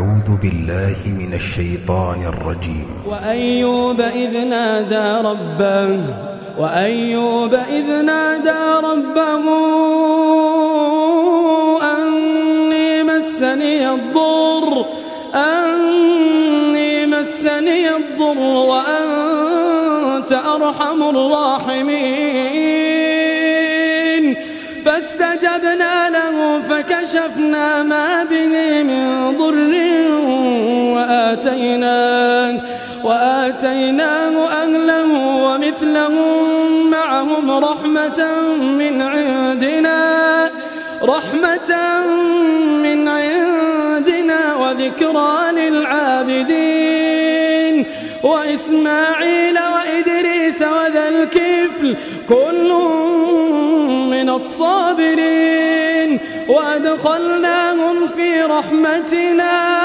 أعوذ بالله من الشيطان الرجيم. وأيوب إذ نادى ربه أني مسني الضر وأنت أرحم الراحمين فاستجبنا له فكشفنا ما به من ضر وآتيناه أهله ومثلهم معهم رحمة من عندنا وذكرى للعابدين وإسماعيل وإدريس وذا الكفل كل من الصابرين وأدخلناهم في رحمتنا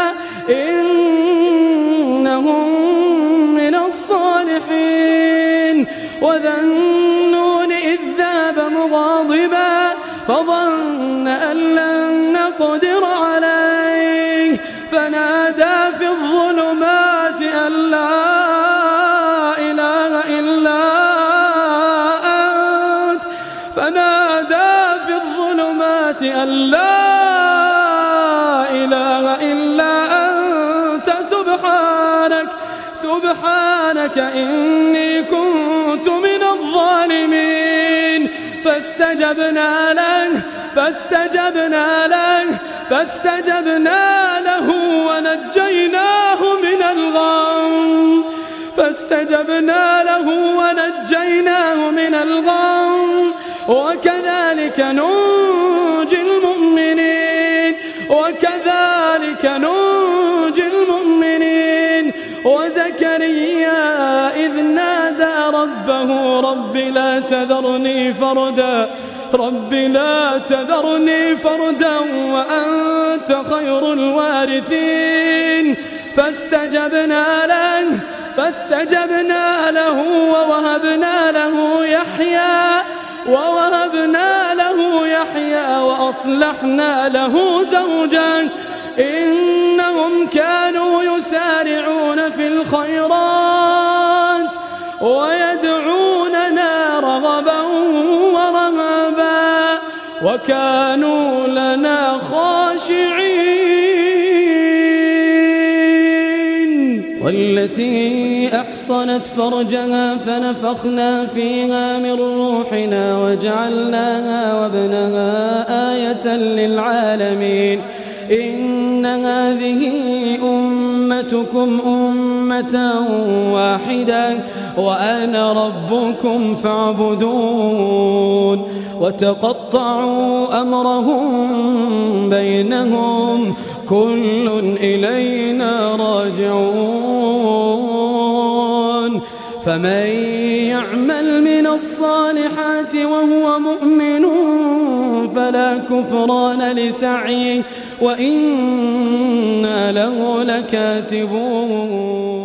إنهم من الصالحين وذا النون إذ ذهب مغاضبا فظن أن لن نقدر عليه فنادى في الظلمات أن لا إله إلا أنت سبحانك إني كنت من الظالمين فاستجبنا له ونجيناه من الغم وكذلك ننجي المؤمنين وزكريا إذ نادى ربه رب لا تذرني فردا وأنت خير الوارثين فاستجبنا له ووهبنا له يحيى وأصلحنا له زوجا إنهم كانوا يسارعون في الخيرات ويدعوننا رغبا ورهبا وكانوا لنا خاشعين والتي أحصنت فرجها فنفخنا فيها من روحنا وجعلناها وابنها آية للعالمين إن هذه أمتكم أمة واحدة وأنا ربكم فاعبدون وتقطعوا أمرهم بينهم كل إلينا راجعون فمن يعمل من الصالحات وهو مؤمن فلا كفران لسعيه وإنا له لكاتبون.